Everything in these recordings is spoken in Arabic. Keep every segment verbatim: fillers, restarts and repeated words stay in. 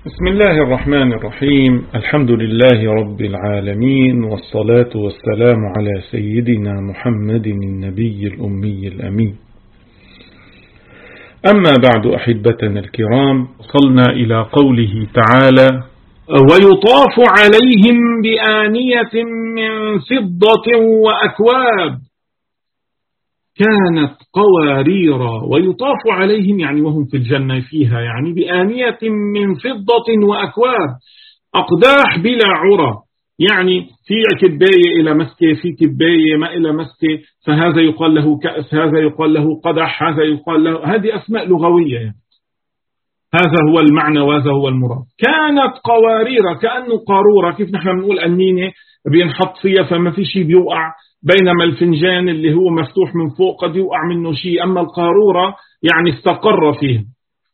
بسم الله الرحمن الرحيم. الحمد لله رب العالمين، والصلاة والسلام على سيدنا محمد النبي الأمي الأمين. أما بعد، أحبتنا الكرام، وصلنا إلى قوله تعالى: ويطاف عليهم بآنية من فضة وأكواب كانت قواريرا. ويطاف عليهم يعني وهم في الجنة فيها، يعني بآنية من فضة وأكواب، أقداح بلا عرى، يعني في كباية إلى مسكة، في كباية ما إلى مسكة، فهذا يقال له كأس، هذا يقال له قدح، هذا يقال له، هذه أسماء لغوية يعني. هذا هو المعنى وهذا هو المراد. كانت قوارير، كأنه قارورة، كيف نحن بنقول أنينة بينحط فيها فما في شيء بيوقع، بينما الفنجان اللي هو مفتوح من فوق قد يوقع منه شيء، أما القارورة يعني استقر فيه.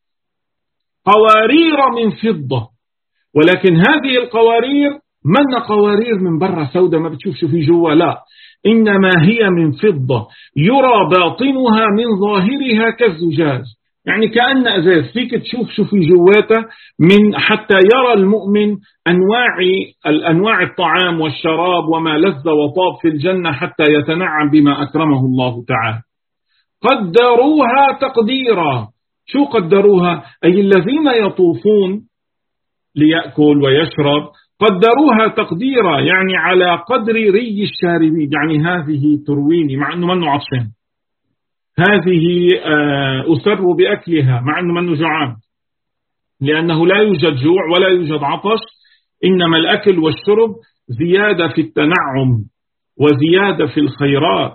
قوارير من فضة، ولكن هذه القوارير من قوارير من برا سودة ما بتشوف شو في جوا، لا، إنما هي من فضة يرى باطنها من ظاهرها كالزجاج، يعني كأن أزاز، فيك تشوف شو في جواته، من حتى يرى المؤمن أنواع الأنواع الطعام والشراب وما لذ وطاب في الجنة حتى يتنعم بما أكرمه الله تعالى. قدروها تقديرا. شو قدروها؟ أي الذين يطوفون ليأكل ويشرب قدروها تقديرا، يعني على قدر ري الشاربين، يعني هذه ترويني مع أنه منه عطشان، هذه أسر بأكلها مع أنه منه جوعان، لأنه لا يوجد جوع ولا يوجد عطش، إنما الأكل والشرب زيادة في التنعم وزيادة في الخيرات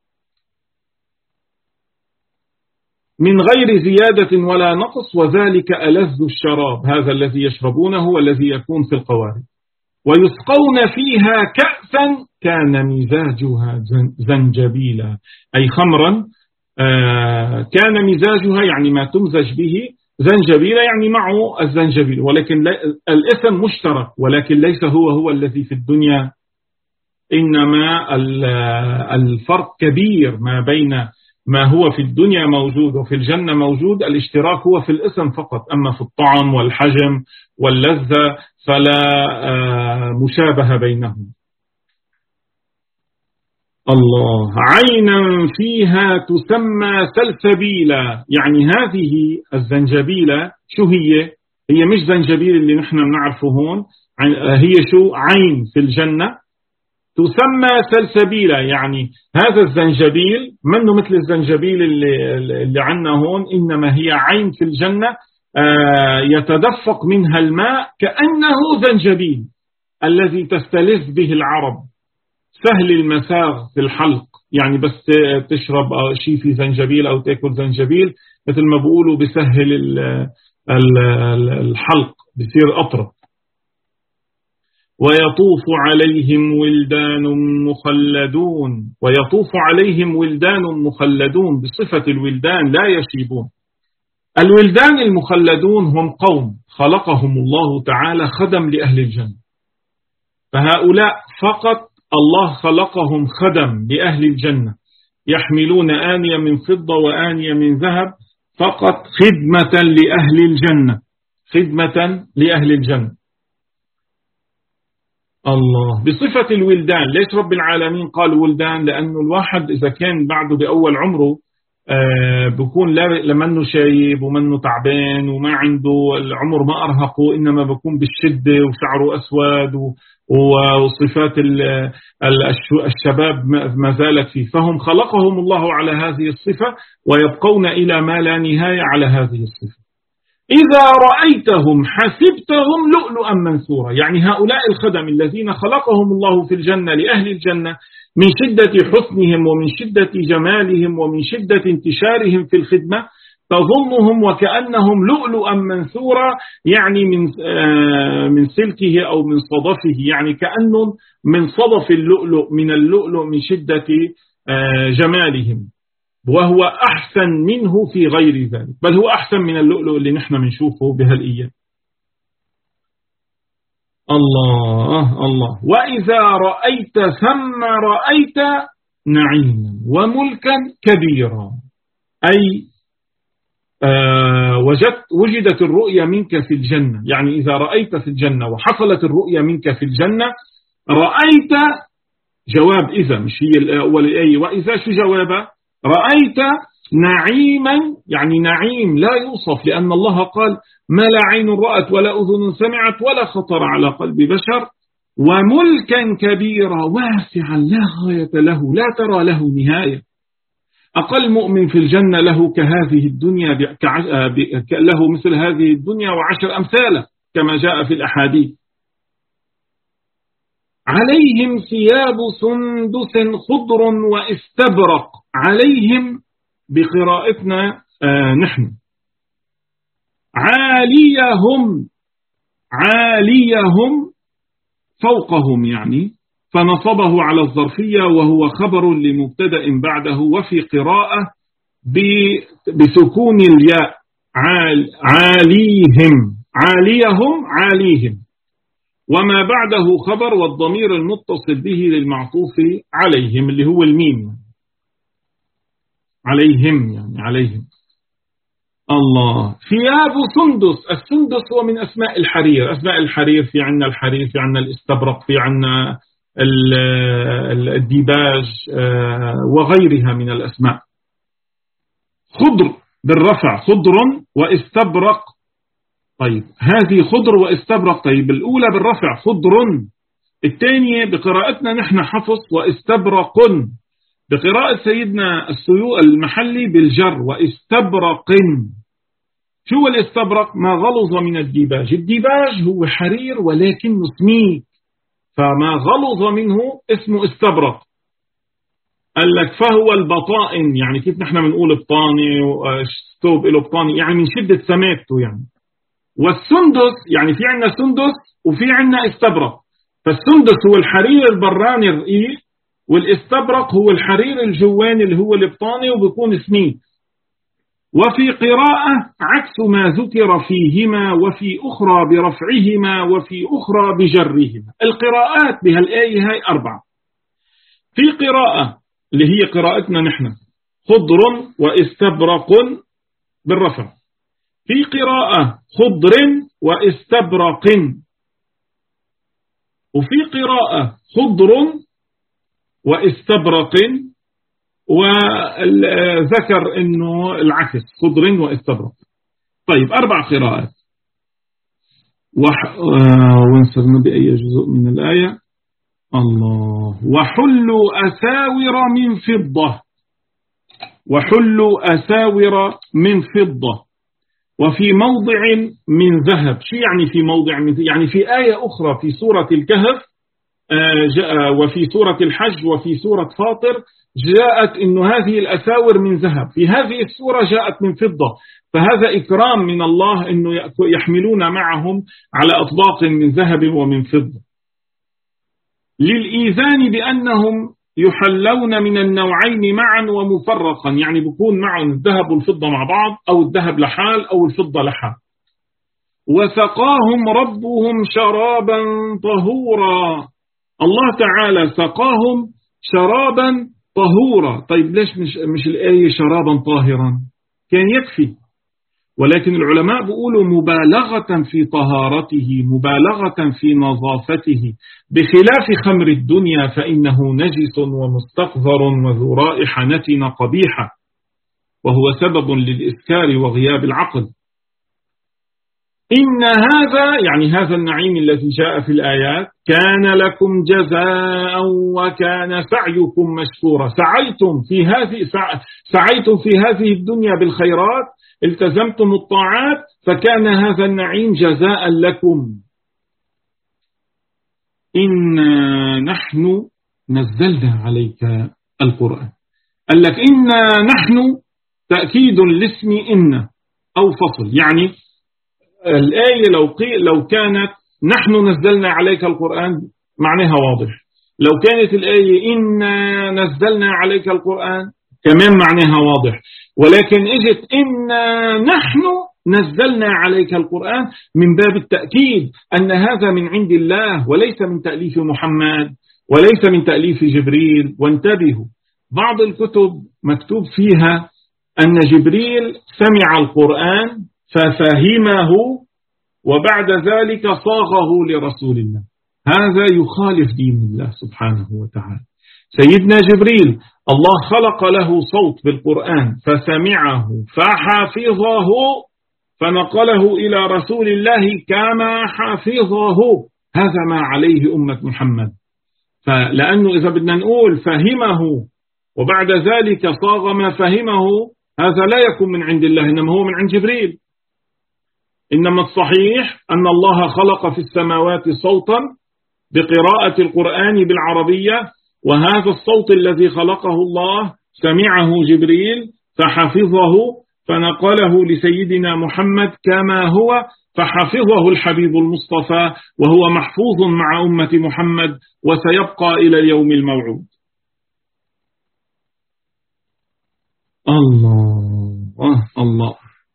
من غير زيادة ولا نقص، وذلك ألذ الشراب، هذا الذي يشربونه والذي يكون في القوارب. ويسقون فيها كأسا كان مزاجها زنجبيلا، أي خمرا آه كان مزاجها يعني ما تمزج به زنجبيلا، يعني معه الزنجبيل، ولكن الاسم مشترك، ولكن ليس هو هو الذي في الدنيا، إنما الفرق كبير ما بين ما هو في الدنيا موجود وفي الجنة موجود، الاشتراك هو في الاسم فقط، أما في الطعم والحجم واللذة فلا آه مشابهة بينهم. الله. عينا فيها تسمى سلسبيلا، يعني هذه الزنجبيلة شو هي؟ هي مش زنجبيل اللي نحن بنعرفه هون، هي شو؟ عين في الجنة تسمى سلسبيلا، يعني هذا الزنجبيل منه مثل الزنجبيل اللي, اللي عنا هون، إنما هي عين في الجنة يتدفق منها الماء كأنه زنجبيل الذي تستلذ به العرب، سهل المساغ في الحلق، يعني بس تشرب شيء في زنجبيل أو تأكل زنجبيل مثل ما بقولوا بسهل الحلق، بصير أطرق. ويطوف عليهم ولدان مخلدون، ويطوف عليهم ولدان مخلدون بصفة الولدان لا يشيبون. الولدان المخلدون هم قوم خلقهم الله تعالى خدم لأهل الجنة، فهؤلاء فقط الله خلقهم خدم لأهل الجنة، يحملون آنية من فضة وآنية من ذهب فقط خدمة لأهل الجنة، خدمة لأهل الجنة. الله. بصفة الولدان، ليش رب العالمين قال ولدان؟ لأنه الواحد إذا كان بعده بأول عمره آه بكون لمنه شايب ومنه تعبان وما عنده العمر ما أرهقه، إنما بكون بالشدة وشعره أسود وصفات الشباب ما زالت فيه، فهم خلقهم الله على هذه الصفة ويبقون إلى ما لا نهاية على هذه الصفة. إذا رأيتهم حسبتهم لؤلؤا منثورا، يعني هؤلاء الخدم الذين خلقهم الله في الجنة لأهل الجنة من شدة حسنهم ومن شدة جمالهم ومن شدة انتشارهم في الخدمة تظنهم وكأنهم لؤلؤا منثورا، يعني من من سلكه أو من صدفه، يعني كأنه من صدف اللؤلؤ، من اللؤلؤ من شدة جمالهم، وهو أحسن منه في غير ذلك، بل هو أحسن من اللؤلؤ اللي نحن بنشوفه بهالأيام. الله الله. وإذا رأيت ثم رأيت نعيما وملكا كبيرا، أي آه وجدت وجدت الرؤيا منك في الجنة، يعني إذا رأيت في الجنة وحصلت الرؤيا منك في الجنة، رأيت جواب إذا، مش هي الأول الآية وإذا، شو جوابها؟ رأيت نعيما، يعني نعيم لا يوصف، لأن الله قال ما لا عين رأت ولا أذن سمعت ولا خطر على قلب بشر، وملكا كبيرا واسعا لا غاية له لا ترى له نهاية. أقل مؤمن في الجنة له كهذه الدنيا له مثل هذه الدنيا وعشر أمثالة كما جاء في الأحاديث. عليهم ثياب سندس خضر واستبرق، عليهم بقراءتنا آه نحن، عاليهم، عاليهم فوقهم يعني، فنصبه على الظرفية وهو خبر لمبتدأ بعده، وفي قراءة بسكون الياء عال عاليهم، عاليهم عاليهم، وما بعده خبر والضمير المتصل به للمعطوف عليهم اللي هو الميم، عليهم يعني عليهم. الله. ثياب سندس، السندس هو من أسماء الحرير، أسماء الحرير في عنا الحرير، في عنا الاستبرق، في عنا الديباج وغيرها من الأسماء. خضر بالرفع، خضر واستبرق. طيب هذه خضر واستبرق، طيب الأولى بالرفع خضر، الثانية بقراءتنا نحن حفص واستبرق، بقراءة سيدنا السيوط المحلي بالجر واستبرق. شو الاستبرق؟ ما غلظ من الديباج، الديباج هو حرير ولكنه سميك، فما غلظ منه اسمه استبرق. قال لك فهو البطائن، يعني كيف نحن بنقول بطاني وستوب له بطاني، يعني من شدة سماكته يعني. والسندس يعني في عنا سندس وفي عنا استبرق، فالسندس هو الحرير البراني الرقيق، والاستبرق هو الحرير الجواني اللي هو البطاني وبيكون سميك. وفي قراءة عكس ما ذكر فيهما، وفي أخرى برفعهما، وفي أخرى بجرهما. القراءات بهالآية هاي أربعة. في قراءة اللي هي قراءتنا نحن خضر واستبرق بالرفع، في قراءة خضر واستبرق، وفي قراءة خضر واستبرق، وذكر انه العكس خضر واستبرق. طيب اربع قراءات. وح... ونصرنا بأي جزء من الآية؟ الله. وحلوا أساور من فضة، وحلوا أساور من فضة، وفي موضع من ذهب. شو يعني في موضع من ذهب؟ يعني في آية أخرى في سورة الكهف وفي سورة الحج وفي سورة فاطر جاءت إنه هذه الأساور من ذهب، في هذه السورة جاءت من فضة، فهذا إكرام من الله إنه يحملون معهم على أطباق من ذهب ومن فضة، للإيذان بأنهم يحلون من النوعين معا ومفرقا، يعني بيكون معهم الذهب والفضة مع بعض، أو الذهب لحال أو الفضة لحال. وسقاهم ربهم شرابا طهورا، الله تعالى سقاهم شرابا طهورا. طيب ليش مش, مش الآية شرابا طاهرا؟ كان يكفي، ولكن العلماء بيقولوا مبالغة في طهارته، مبالغة في نظافته، بخلاف خمر الدنيا فإنه نجس ومستقذر وذو رائحة نتنة قبيحة، وهو سبب للإسكار وغياب العقل. إن هذا يعني هذا النعيم الذي جاء في الآيات كان لكم جزاء وكان سعيكم مشكورا. سعيتم في هذه سعيتم في هذه الدنيا بالخيرات، التزمتم الطاعات، فكان هذا النعيم جزاء لكم. إنا نحن نزلنا عليك القرآن. قال لك إنا نحن تأكيد لاسم إن أو فصل، يعني الآية لو قيل لو كانت نحن نزلنا عليك القرآن معناها واضح، لو كانت الآية إنا نزلنا عليك القرآن كمان معناها واضح، ولكن اجت إنا نحن نزلنا عليك القرآن من باب التأكيد أن هذا من عند الله وليس من تأليف محمد وليس من تأليف جبريل. وانتبهوا، بعض الكتب مكتوب فيها أن جبريل سمع القرآن ففهمه وبعد ذلك صاغه لرسول الله. هذا يخالف دين الله سبحانه وتعالى. سيدنا جبريل الله خلق له صوت بالقرآن فسمعه فحفظه فنقله إلى رسول الله كما حفظه. هذا ما عليه أمة محمد. فلأنه إذا بدنا نقول فهمه وبعد ذلك صاغ ما فهمه، هذا لا يكون من عند الله، إنما هو من عند جبريل. إنما الصحيح أن الله خلق في السماوات صوتا بقراءة القرآن بالعربية، وهذا الصوت الذي خلقه الله سمعه جبريل فحفظه فنقله لسيدنا محمد كما هو، فحفظه الحبيب المصطفى وهو محفوظ مع أمة محمد وسيبقى إلى اليوم الموعود. الله الله.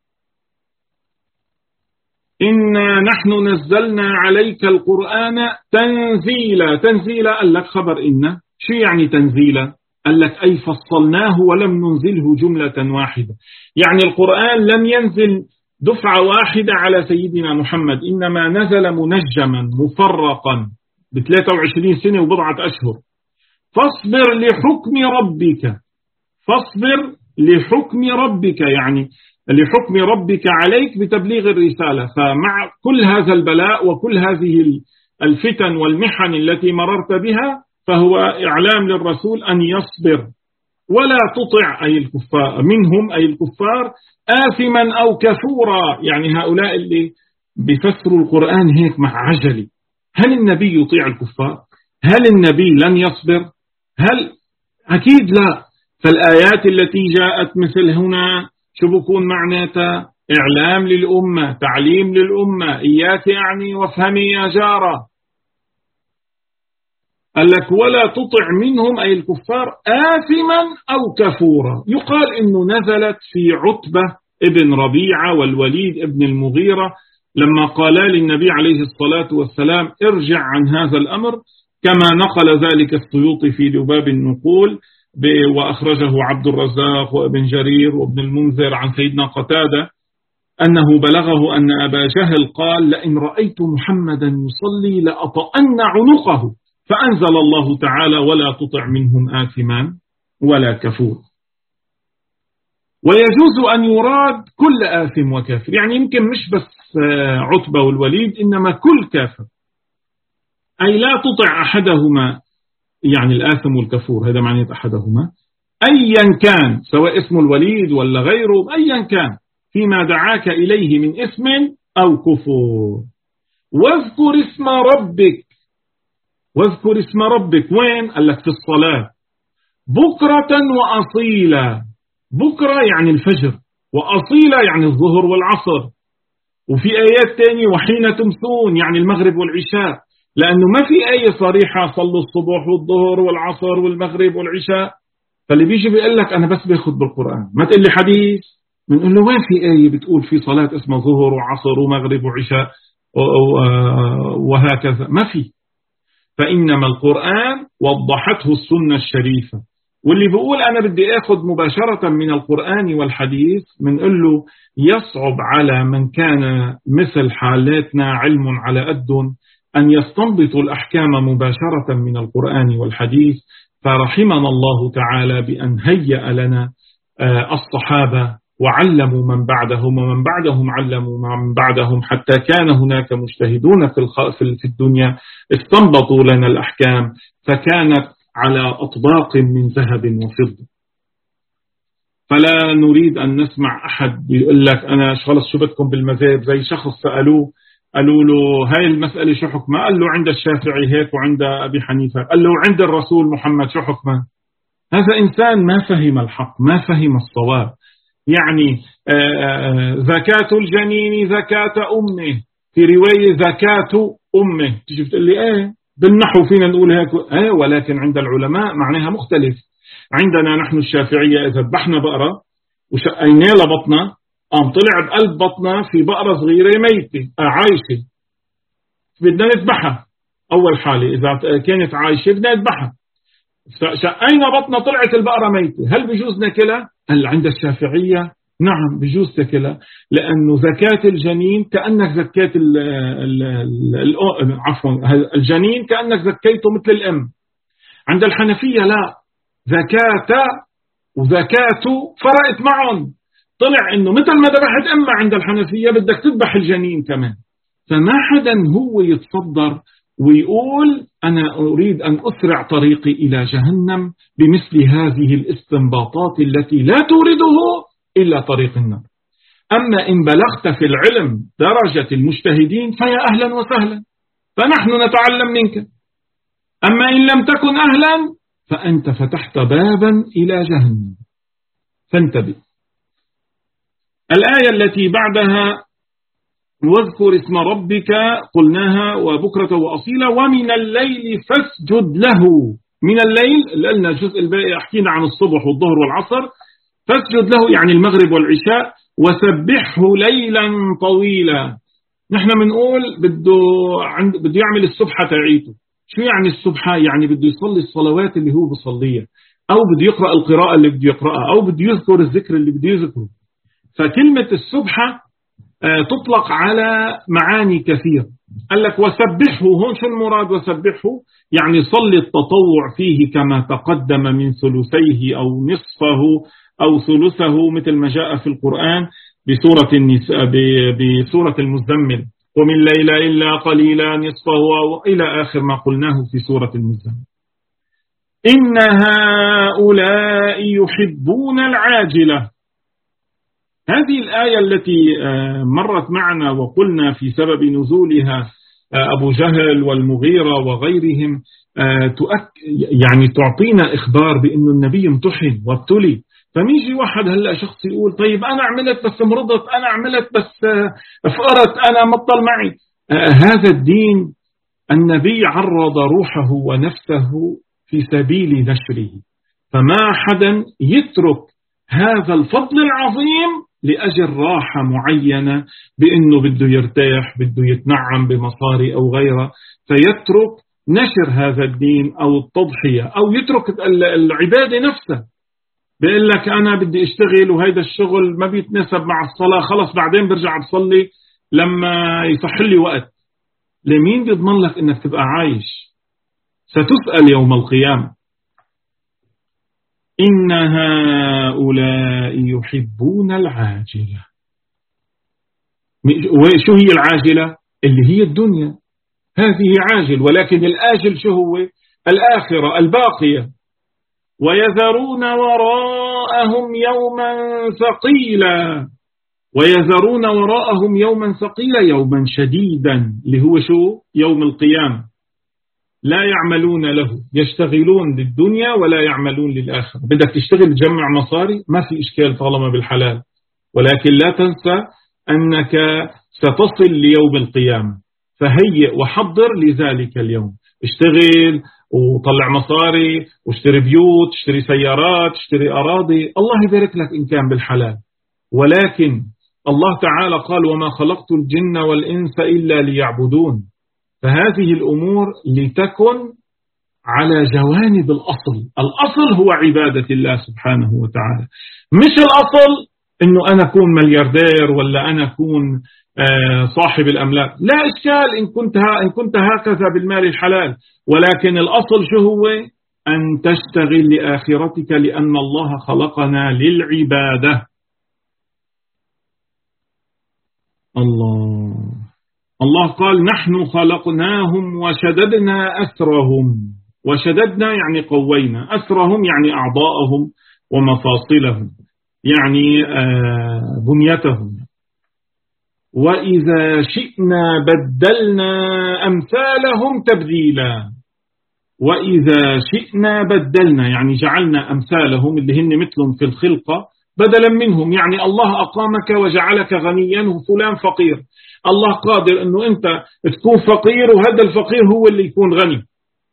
إنا نحن نزلنا عليك القرآن تنزيلا. تنزيلا قال لك خبر إن. شو يعني تنزيلا؟ قال لك أي فصلناه ولم ننزله جملة واحدة. يعني القرآن لم ينزل دفعة واحدة على سيدنا محمد، إنما نزل منجما مفرقا بثلاثة وعشرين سنة وبضعة أشهر. فاصبر لحكم ربك. فاصبر لحكم ربك يعني لحكم ربك عليك بتبليغ الرسالة. فمع كل هذا البلاء وكل هذه الفتن والمحن التي مررت بها فهو إعلام للرسول أن يصبر ولا تطع أي الكفار منهم أي الكفار آثما أو كفورا. يعني هؤلاء اللي بيفسروا القرآن هيك مع عجلي. هل النبي يطيع الكفار؟ هل النبي لن يصبر؟ هل؟ أكيد لا. فالآيات التي جاءت مثل هنا شو بكون معناتها؟ إعلام للأمة، تعليم للأمة، إياك يعني وافهمي يا جارة. قال لك ولا تطع منهم أي الكفار آثما أو كفورا. يقال إنه نزلت في عتبة ابن ربيعة والوليد ابن المغيرة لما قالا للنبي عليه الصلاة والسلام ارجع عن هذا الأمر، كما نقل ذلك السيوطي في لباب النقول وأخرجه عبد الرزاق وابن جرير وابن المنذر عن سيدنا قتادة أنه بلغه أن أبا جهل قال لئن رأيت محمدا يصلي لأطأن عنقه، فأنزل الله تعالى ولا تطع منهم آثما ولا كفور. ويجوز أن يراد كل آثم وكافر، يعني يمكن مش بس عتبة والوليد إنما كل كافر، أي لا تطع أحدهما، يعني الآثم والكفور هذا معنى أحدهما أيا كان، سواء اسم الوليد ولا غيره أيا كان، فيما دعاك إليه من اسم أو كفور. واذكر اسم ربك. واذكر اسم ربك وين؟ قال لك في الصلاة بكرة وأصيلا. بكرة يعني الفجر، وأصيلا يعني الظهر والعصر. وفي آيات تانية وحين تمسون يعني المغرب والعشاء، لأنه ما في آية صريحة صلوا الصبح والظهر والعصر والمغرب والعشاء. فاللي بيجي بيقول لك أنا بس باخد بالقرآن، ما تقول لي حديث. بنقول له وين في آية بتقول في صلاة اسمها ظهر وعصر ومغرب وعشاء وهكذا؟ ما في. فإنما القرآن وضحته السنة الشريفة. واللي بيقول أنا بدي أخذ مباشرة من القرآن والحديث بنقول له يصعب على من كان مثل حالاتنا علم على قد أن يستنبطوا الأحكام مباشرة من القرآن والحديث. فرحمنا الله تعالى بأن هيأ لنا الصحابة وعلموا من بعدهم ومن بعدهم علموا من بعدهم، حتى كان هناك مجتهدون في الدنيا استنبطوا لنا الأحكام فكانت على أطباق من ذهب وفضة. فلا نريد أن نسمع أحد يقول لك أنا خلص شو بدكم بالمذاهب. زي شخص سألوه قالوا له هاي المسألة شو حكمها؟ قال له عند الشافعي هيك وعند أبي حنيفة. قال له عند الرسول محمد شو حكمها؟ هذا إنسان ما فهم الحق، ما فهم الصواب. يعني زكاة الجنين زكاة أمه، في رواية زكاة أمه. تيجي بتقول لي ايه بالنحو فينا نقول هيك ايه، ولكن عند العلماء معناها مختلف. عندنا نحن الشافعية إذا ذبحنا بقرة وشقينا لبطنا قام طلع بقلب بطنا في بقرة صغيرة ميتة عايشة بدنا نذبحها. أول حالة إذا كانت عايشة بدنا نذبحها. شقينا بطنا طلعت البقرة ميتة، هل بيجوز ناكلها؟ عند الشافعية نعم بجوز تاكلها، لأنه زكاة الجنين كأنك زكاة ال ال ال عفوا الجنين كأنك زكيته مثل الأم. عند الحنفية لا، زكاة وزكاة فرقت معهم، طلع إنه مثل ما ذبحت أمها عند الحنفية بدك تذبح الجنين كمان. فما حدا هو يتصدر ويقول أنا أريد أن أسرع طريقي إلى جهنم بمثل هذه الاستنباطات التي لا تورده إلا طريق النار. أما إن بلغت في العلم درجة المجتهدين فيا أهلا وسهلا، فنحن نتعلم منك. أما إن لم تكن أهلا فأنت فتحت بابا إلى جهنم، فانتبه. الآية التي بعدها واذكر اسم ربك قلناها وبكرة وأصيلا ومن الليل فاسجد له. من الليل قلنا الجزء الباقي حكينا عن الصبح والظهر والعصر، فاسجد له يعني المغرب والعشاء، وسبحه ليلا طويلا. نحن بنقول بده عند بده يعمل السبحة تاعيته. شو يعني السبحة؟ يعني بده يصلي الصلوات اللي هو بيصليها، أو بده يقرأ القراءة اللي بده يقرأها، أو بده يذكر الذكر اللي بده يذكره. فكلمة السبحة تطلق على معاني كثير. قال لك وسبحه، هون شو المراد وسبحه؟ يعني صلي التطوع فيه كما تقدم من ثلثيه أو نصفه أو ثلثه مثل ما جاء في القرآن بسورة النساء بسورة المزمل، ومن الليل إلا قليلا نصفه إلى آخر ما قلناه في سورة المزمل. إن هؤلاء يحبون العاجلة. هذه الآية التي مرت معنا وقلنا في سبب نزولها أبو جهل والمغيرة وغيرهم يعني تعطينا إخبار بأن النبي امتحن وابتلي. فميجي واحد هلأ شخص يقول طيب أنا عملت بس مرضت، أنا عملت بس فقرت، أنا مطل معي. هذا الدين النبي عرض روحه ونفسه في سبيل نشره، فما حدا يترك هذا الفضل العظيم لأجل راحة معينة بأنه بده يرتاح، بده يتنعم بمصاري أو غيره، فيترك نشر هذا الدين أو التضحية، أو يترك العبادة نفسها. بيقول لك أنا بدي أشتغل وهيدا الشغل ما بيتناسب مع الصلاة، خلص بعدين برجع بصلي لما يصح لي وقت. لمين بيضمن لك إنك تبقى عايش؟ ستسأل يوم القيامة. إن هؤلاء يحبون العاجلة. وشو هي العاجلة؟ اللي هي الدنيا، هذه عاجل، ولكن الآجل شو هو؟ الآخرة الباقية. ويذرون وراءهم يوما ثقيلا، ويذرون وراءهم يوما ثقيلا يوما شديدا اللي هو شو؟ يوم القيامة. لا يعملون له، يشتغلون للدنيا ولا يعملون للآخرة. بدك تشتغل تجمع مصاري ما في إشكال طالما بالحلال، ولكن لا تنسى أنك ستصل ليوم القيامة، فهيئ وحضر لذلك اليوم. اشتغل وطلع مصاري واشتري بيوت، اشتري سيارات، اشتري أراضي، الله يبارك لك إن كان بالحلال. ولكن الله تعالى قال وما خلقت الجن والإنس إلا ليعبدون. فهذه الأمور لتكن على جوانب الأصل. الأصل هو عبادة الله سبحانه وتعالى، مش الأصل إنه أنا أكون ملياردير ولا أنا أكون صاحب الأملاك. لا إشكال إن كنت إن كنت هكذا بالمال الحلال، ولكن الأصل شو هو؟ أن تشتغل لآخرتك، لأن الله خلقنا للعبادة. الله الله قال نحن خلقناهم وشددنا أسرهم. وشددنا يعني قوينا، أسرهم يعني أعضاءهم ومفاصلهم، يعني بنيتهم. وإذا شئنا بدلنا أمثالهم تبديلا. وإذا شئنا بدلنا يعني جعلنا أمثالهم اللي هن مثلهم في الخلقة بدلا منهم. يعني الله أقامك وجعلك غنيا وفلان فقير، الله قادر أنه أنت تكون فقير وهذا الفقير هو اللي يكون غني.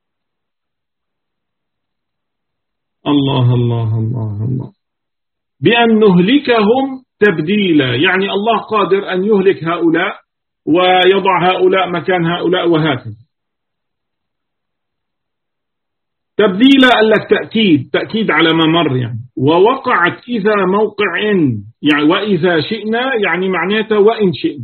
الله الله الله الله. بأن نهلكهم تبديلا، يعني الله قادر أن يهلك هؤلاء ويضع هؤلاء مكان هؤلاء وهكذا. تبديلا قال لك تأكيد، تأكيد على ما مر يعني. ووقعت إذا موقع إن، يعني وإذا شئنا يعني معناتها وإن شئنا،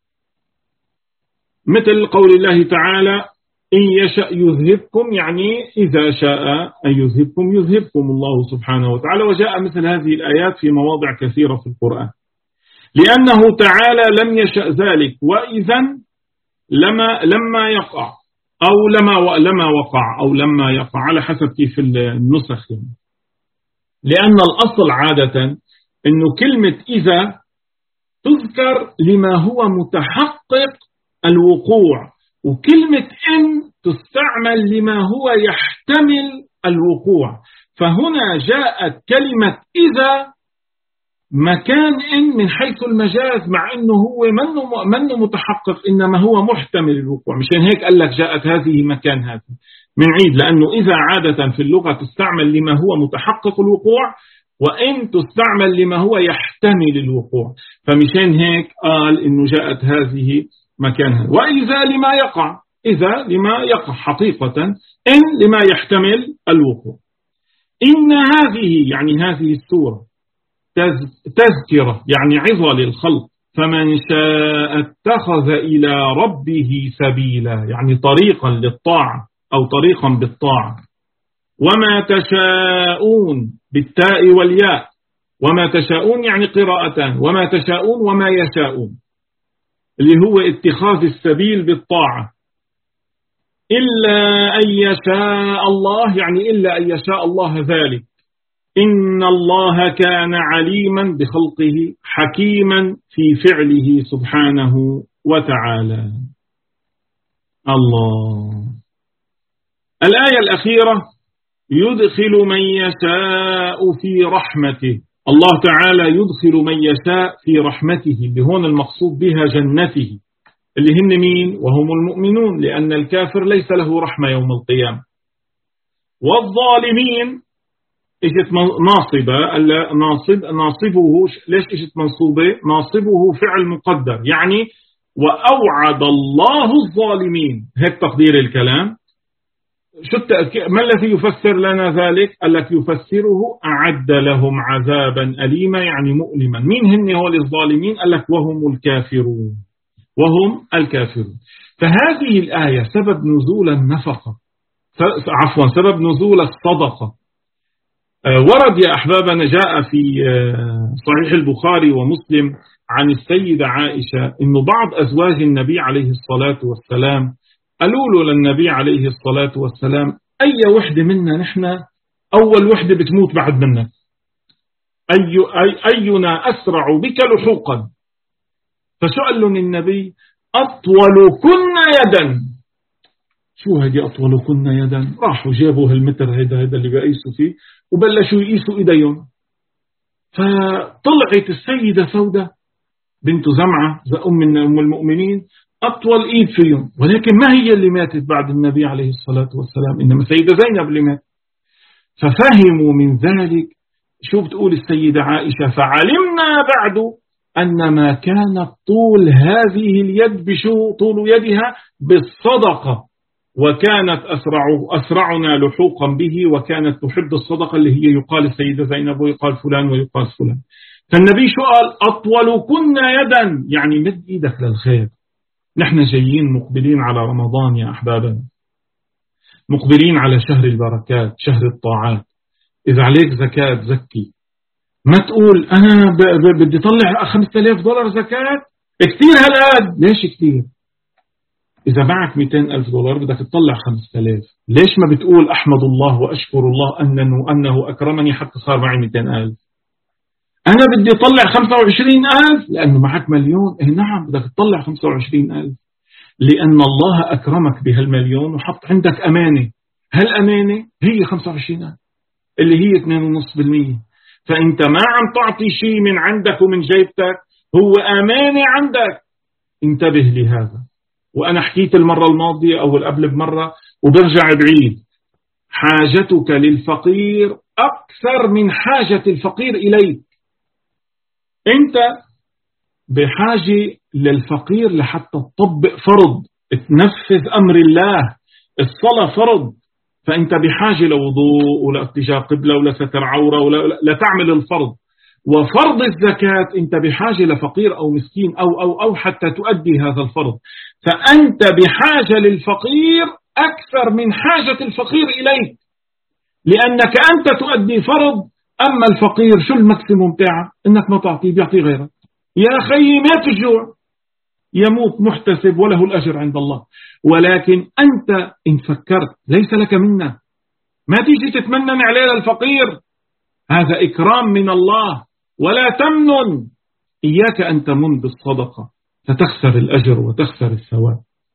مثل قول الله تعالى إن يشأ يذهبكم، يعني إذا شاء أن يذهبكم يذهبكم الله سبحانه وتعالى. وجاء مثل هذه الآيات في مواضع كثيرة في القرآن، لأنه تعالى لم يشأ ذلك، وإذا لما لما يقع أو لما لما وقع أو لما يقع على حسب كيف النسخ يعني. لأن الأصل عادة إنه كلمة إذا تذكر لما هو متحقق الوقوع، وكلمة إن تستعمل لما هو يحتمل الوقوع. فهنا جاءت كلمة إذا مكان إن من حيث المجاز، مع أنه هو منه منه متحقق، إنما هو محتمل الوقوع. مشان هيك قال لك جاءت هذه مكان هذه من عيد، لأنه إذا عادة في اللغة تستعمل لما هو متحقق الوقوع، وإن تستعمل لما هو يحتمل الوقوع. فمشان هيك قال إنه جاءت هذه مكانها. وإذا لما يقع، إذا لما يقع حقيقة، إن لما يحتمل الوقوع. إن هذه يعني هذه السورة تذكرة يعني عظة للخلق، فمن شاء اتخذ إلى ربه سبيلا، يعني طريقا للطاعة أو طريقا بالطاعة. وما تشاءون بالتاء والياء، وما تشاءون يعني قراءتان، وما تشاءون وما يشاءون، اللي هو اتخاذ السبيل بالطاعة. إلا أن يشاء الله، يعني إلا أن يشاء الله ذلك. إن الله كان عليما بخلقه حكيما في فعله سبحانه وتعالى. الله. الآية الأخيرة يدخل من يشاء في رحمته. الله تعالى يدخل من يشاء في رحمته، بهون المقصود بها جنته، اللي هن مين؟ وهم المؤمنون، لأن الكافر ليس له رحمة يوم القيامة. والظالمين اجت ناصبة، ناصب ناصبه ليش اجت منصوبة؟ ناصبه فعل مقدر، يعني وأوعد الله الظالمين، هيك تقدير الكلام. شو ما الذي يفسر لنا ذلك؟ قال لك يفسره أعد لهم عذابا أليما، يعني مؤلما. مين هن هو الظالمين؟ قال لك وهم الكافرون، وهم الكافرون. فهذه الآية سبب نزول النفقة، عفوا سبب نزول الصدقة. ورد يا أحبابنا جاء في صحيح البخاري ومسلم عن السيدة عائشة إنه بعض أزواج النبي عليه الصلاة والسلام قالوا له للنبي عليه الصلاة والسلام أي وحدة منا نحن أول وحدة بتموت بعد منك؟ أي أي أينا أسرع بك لحوقا؟ فسأل لهم النبي أطول كنا يدا. شو هذه أطول كنا يدا؟ راحوا جابوا هالمتر هيدا هيدا اللي بيقيسوا فيه وبلشوا يقيسوا إيديهم. فطلعت السيدة سودة بنت زمعة أم أم المؤمنين أطول إيد فيهم، ولكن ما هي اللي ماتت بعد النبي عليه الصلاة والسلام، إنما سيدة زينب اللي ماتت. ففهموا من ذلك شو بتقول السيدة عائشة؟ فعلمنا بعد أن ما كانت طول هذه اليد بشو طول يدها بالصدقة، وكانت أسرع أسرعنا لحوقا به، وكانت تحب الصدقة اللي هي يقال السيدة زينب ويقال فلان ويقال فلان. فالنبي شو قال؟ أطول كنا يدا، يعني مد إيدك للخير. نحن جايين مقبلين على رمضان يا أحبابنا، مقبلين على شهر البركات، شهر الطاعات. إذا عليك زكاة زكي، ما تقول أنا بدي طلع خمسة آلاف دولار زكاة كتير هالقد. ليش كتير؟ إذا معك مئتين ألف دولار بدك تطلع خمسة آلاف. ليش ما بتقول أحمد الله وأشكر الله أنه, أنه أكرمني حتى صار معي مئتين ألف؟ أنا بدي أطلع خمسة وعشرين ألف لأنه معك مليون. إيه نعم بدك تطلع خمسة وعشرين ألف، لأن الله أكرمك بهالمليون وحط عندك أمانة. هالأمانة هي خمسة وعشرين ألف اللي هي اثنين فاصلة خمسة بالمئة. فأنت ما عم تعطي شيء من عندك ومن جيبتك، هو أمانة عندك. انتبه لهذا. وأنا حكيت المرة الماضية أو قبل بمرة وبرجع بعيد، حاجتك للفقير أكثر من حاجة الفقير إليك. أنت بحاجة للفقير لحتى تطبق فرض، تنفذ أمر الله. الصلاة فرض، فأنت بحاجة لوضوء ولا اتجاه قبلة ولا ستر عورة ولا لا تعمل الفرض. وفرض الزكاة أنت بحاجة لفقير أو مسكين أو أو أو حتى تؤدي هذا الفرض، فأنت بحاجة للفقير أكثر من حاجة الفقير إليك، لأنك أنت تؤدي فرض. أما الفقير شو المكسيموم بتاعه؟ إنك ما تعطيه بيعطي غيرك. يا خيي مات الجوع، يموت محتسب وله الأجر عند الله. ولكن أنت إن فكرت ليس لك منا، ما تيجي تتمنن عليه الفقير، هذا إكرام من الله. ولا تمنن، إياك أن تمن بالصدقة فتخسر الأجر وتخسر الثواب.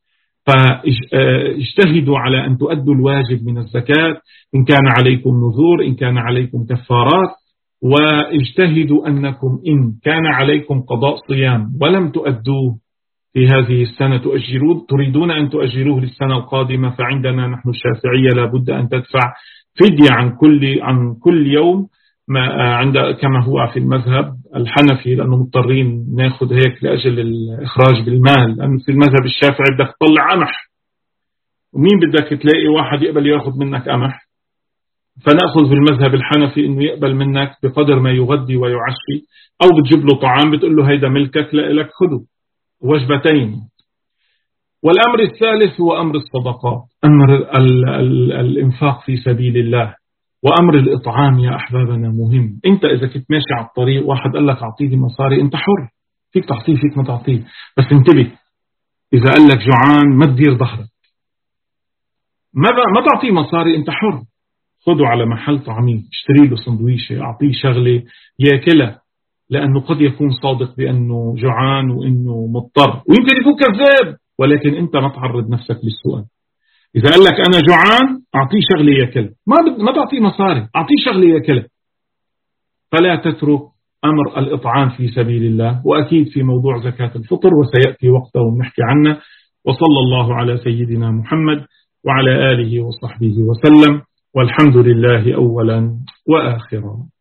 فاجتهدوا على أن تؤدوا الواجب من الزكاة إن كان عليكم نذور، إن كان عليكم كفارات. واجتهدوا أنكم إن كان عليكم قضاء صيام ولم تؤدوه في هذه السنة تؤجلوه، تريدون أن تؤجلوه للسنة القادمة، فعندنا نحن الشافعية لابد أن تدفع فدية عن كل عن كل يوم، ما عند كما هو في المذهب الحنفي، لأنه مضطرين ناخذ هيك لأجل الإخراج بالمال. لأن في المذهب الشافعي بدك تطلع قمح، ومين بدك تلاقي واحد يقبل يأخذ منك قمح؟ فنأخذ في المذهب الحنفي إنه يقبل منك بقدر ما يغدي ويعشي، أو بتجيب له طعام بتقول له هيدا ملكك لك خذه وجبتين. والأمر الثالث هو أمر الصدقات، أمر ال ال الإنفاق في سبيل الله. وأمر الإطعام يا أحبابنا مهم. أنت إذا كنت ماشي على الطريق واحد قال لك أعطيه مصاري، أنت حر، فيك تعطيه فيك ما تعطيه، بس انتبه إذا قال لك جوعان ما تدير ظهرك، ما ما تعطيه مصاري، أنت حر. خذه على محل طعميه، اشتري له سندويشة، أعطيه شغلة ياكلها، لأنه قد يكون صادق بأنه جوعان وإنه مضطر، ويمكن يكون كذاب، ولكن أنت ما تعرض نفسك للسؤال. إذا قال لك أنا جوعان أعطيه شغلة ياكلها، ما ما تعطيه مصاري، أعطيه شغلة ياكلها. فلا تترك أمر الإطعام في سبيل الله. وأكيد في موضوع زكاة الفطر وسيأتي وقته ونحكي عنه. وصلى الله على سيدنا محمد وعلى آله وصحبه وسلم، والحمد لله أولا وآخرا.